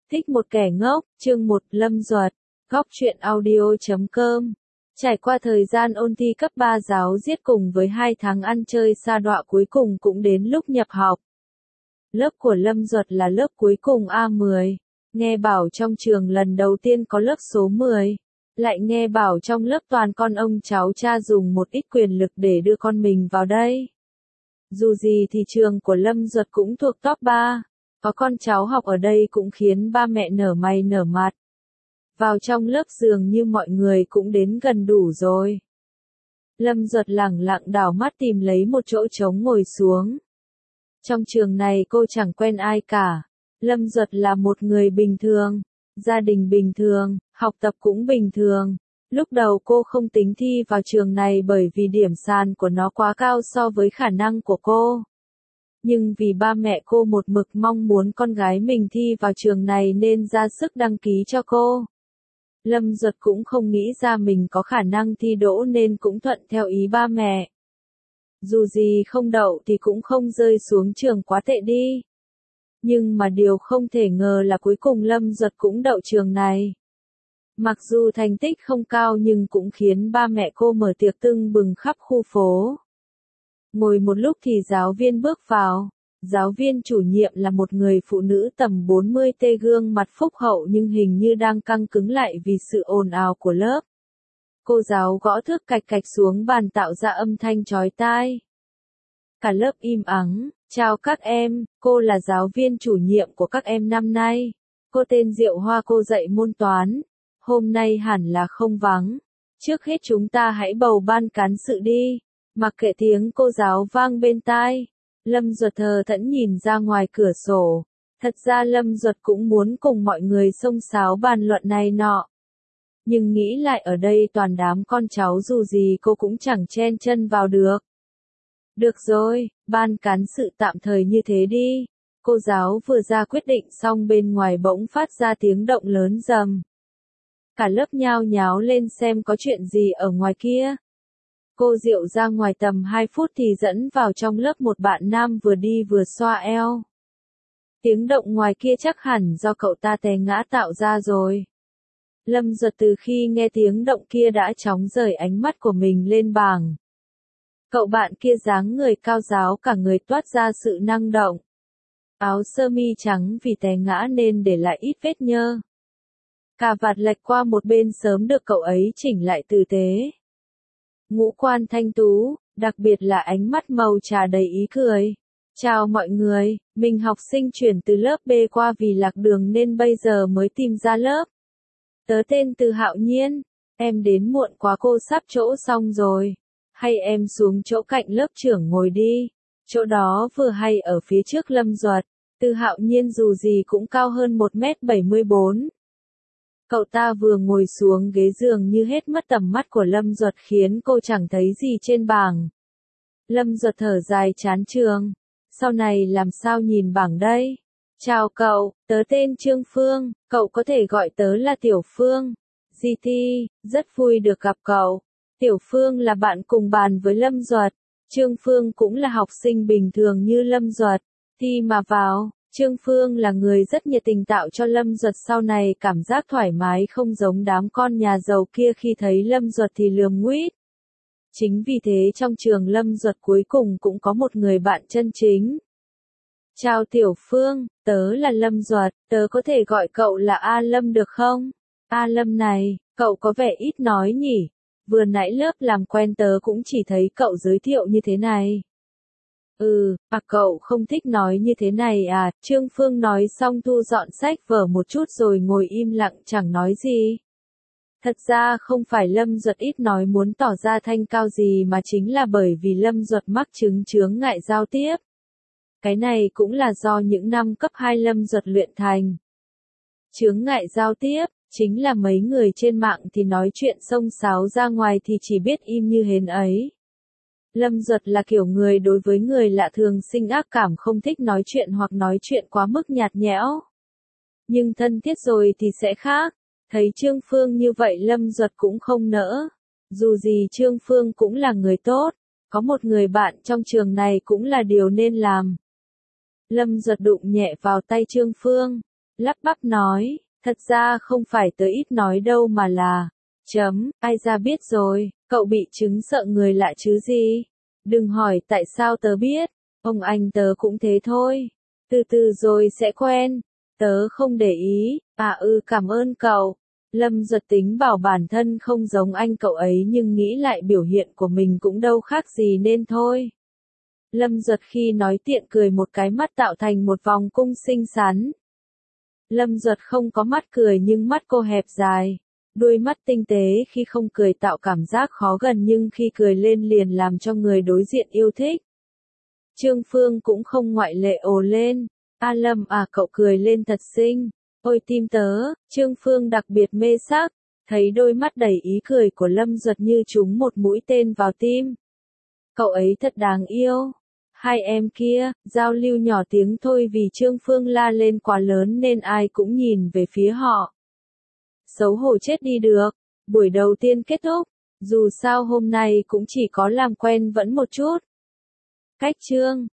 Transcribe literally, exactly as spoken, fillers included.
Thích một kẻ ngốc, chương một, Lâm Duật, góc truyện audio chấm com. Trải qua thời gian ôn thi cấp ba giáo diết cùng với hai tháng ăn chơi sa đọa cuối cùng cũng đến lúc nhập học. Lớp của Lâm Duật là lớp cuối cùng A mười. Nghe bảo trong trường lần đầu tiên có lớp số mười. Lại nghe bảo trong lớp toàn con ông cháu cha dùng một ít quyền lực để đưa con mình vào đây. Dù gì thì trường của Lâm Duật cũng thuộc top ba. Có con cháu học ở đây cũng khiến ba mẹ nở mày nở mặt. Vào trong lớp dường như mọi người cũng đến gần đủ rồi. Lâm Duật lẳng lặng đảo mắt tìm lấy một chỗ trống ngồi xuống. Trong trường này cô chẳng quen ai cả. Lâm Duật là một người bình thường, gia đình bình thường, học tập cũng bình thường. Lúc đầu cô không tính thi vào trường này bởi vì điểm sàn của nó quá cao so với khả năng của cô. Nhưng vì ba mẹ cô một mực mong muốn con gái mình thi vào trường này nên ra sức đăng ký cho cô. Lâm Duật cũng không nghĩ ra mình có khả năng thi đỗ nên cũng thuận theo ý ba mẹ. Dù gì không đậu thì cũng không rơi xuống trường quá tệ đi. Nhưng mà điều không thể ngờ là cuối cùng Lâm Duật cũng đậu trường này. Mặc dù thành tích không cao nhưng cũng khiến ba mẹ cô mở tiệc tưng bừng khắp khu phố. Ngồi một lúc thì giáo viên bước vào. Giáo viên chủ nhiệm là một người phụ nữ tầm bốn mươi tê, gương mặt phúc hậu nhưng hình như đang căng cứng lại vì sự ồn ào của lớp. Cô giáo gõ thước cạch cạch xuống bàn tạo ra âm thanh chói tai. Cả lớp im ắng. Chào các em, cô là giáo viên chủ nhiệm của các em năm nay. Cô tên Diệu Hoa, cô dạy môn toán. Hôm nay hẳn là không vắng. Trước hết chúng ta hãy bầu ban cán sự đi. Mặc kệ tiếng cô giáo vang bên tai. Lâm Duật thờ thẫn nhìn ra ngoài cửa sổ. Thật ra Lâm Duật cũng muốn cùng mọi người xông xáo bàn luận này nọ. Nhưng nghĩ lại ở đây toàn đám con cháu dù gì cô cũng chẳng chen chân vào được. Được rồi, ban cán sự tạm thời như thế đi. Cô giáo vừa ra quyết định xong bên ngoài bỗng phát ra tiếng động lớn rầm. Cả lớp nhao nháo lên xem có chuyện gì ở ngoài kia. Cô Diệu ra ngoài tầm hai phút thì dẫn vào trong lớp một bạn nam vừa đi vừa xoa eo. Tiếng động ngoài kia chắc hẳn do cậu ta té ngã tạo ra rồi. Lâm Duật từ khi nghe tiếng động kia đã chóng rời ánh mắt của mình lên bảng. Cậu bạn kia dáng người cao ráo, cả người toát ra sự năng động. Áo sơ mi trắng vì té ngã nên để lại ít vết nhơ. Cà vạt lệch qua một bên sớm được cậu ấy chỉnh lại tử tế. Ngũ quan thanh tú, đặc biệt là ánh mắt màu trà đầy ý cười. Chào mọi người, mình học sinh chuyển từ lớp B qua vì lạc đường nên bây giờ mới tìm ra lớp. Tớ tên Từ Hạo Nhiên, em đến muộn quá, cô sắp chỗ xong rồi. Hay em xuống chỗ cạnh lớp trưởng ngồi đi. Chỗ đó vừa hay ở phía trước Lâm Duật. Từ Hạo Nhiên dù gì cũng cao hơn một mét bảy mươi bốn. Cậu ta vừa ngồi xuống ghế dường như hết mất tầm mắt của Lâm Duật khiến cô chẳng thấy gì trên bảng. Lâm Duật thở dài chán trường. Sau này làm sao nhìn bảng đây? Chào cậu, tớ tên Trương Phương, cậu có thể gọi tớ là Tiểu Phương. giê tê, rất vui được gặp cậu. Tiểu Phương là bạn cùng bàn với Lâm Duật. Trương Phương cũng là học sinh bình thường như Lâm Duật. Thi mà vào, Trương Phương là người rất nhiệt tình tạo cho Lâm Duật sau này cảm giác thoải mái, không giống đám con nhà giàu kia khi thấy Lâm Duật thì lườm nguýt. Chính vì thế trong trường Lâm Duật cuối cùng cũng có một người bạn chân chính. Chào Tiểu Phương, tớ là Lâm Duật, tớ có thể gọi cậu là A Lâm được không? A Lâm này, cậu có vẻ ít nói nhỉ? Vừa nãy lớp làm quen tớ cũng chỉ thấy cậu giới thiệu như thế này. Ừ, à cậu không thích nói như thế này à? Trương Phương nói xong thu dọn sách vở một chút rồi ngồi im lặng chẳng nói gì. Thật ra không phải Lâm Duật ít nói muốn tỏ ra thanh cao gì mà chính là bởi vì Lâm Duật mắc chứng chướng ngại giao tiếp. Cái này cũng là do những năm cấp hai Lâm Duật luyện thành. Chướng ngại giao tiếp, chính là mấy người trên mạng thì nói chuyện xông xáo, ra ngoài thì chỉ biết im như hến ấy. Lâm Duật là kiểu người đối với người lạ thường sinh ác cảm, không thích nói chuyện hoặc nói chuyện quá mức nhạt nhẽo. Nhưng thân thiết rồi thì sẽ khác. Thấy Trương Phương như vậy Lâm Duật cũng không nỡ. Dù gì Trương Phương cũng là người tốt. Có một người bạn trong trường này cũng là điều nên làm. Lâm Duật đụng nhẹ vào tay Trương Phương. lắp bắp nói, thật ra không phải tớ ít nói đâu mà là, chấm, ai ra biết rồi, cậu bị chứng sợ người lạ chứ gì. Đừng hỏi tại sao tớ biết, ông anh tớ cũng thế thôi, từ từ rồi sẽ quen, tớ không để ý, à ừ cảm ơn cậu. Lâm Duật tính bảo bản thân không giống anh cậu ấy nhưng nghĩ lại biểu hiện của mình cũng đâu khác gì nên thôi. Lâm Duật khi nói tiện cười một cái mắt tạo thành một vòng cung xinh xắn. Lâm Duật không có mắt cười nhưng mắt cô hẹp dài. Đuôi mắt tinh tế khi không cười tạo cảm giác khó gần nhưng khi cười lên liền làm cho người đối diện yêu thích. Trương Phương cũng không ngoại lệ ồ lên. A Lâm à cậu cười lên thật xinh. Ôi tim tớ, Trương Phương đặc biệt mê sắc. Thấy đôi mắt đầy ý cười của Lâm Duật như trúng một mũi tên vào tim. Cậu ấy thật đáng yêu. Hai em kia, giao lưu nhỏ tiếng thôi vì Trương Phương la lên quá lớn nên ai cũng nhìn về phía họ. Xấu hổ chết đi được. Buổi đầu tiên kết thúc. Dù sao hôm nay cũng chỉ có làm quen vẫn một chút. Cách chương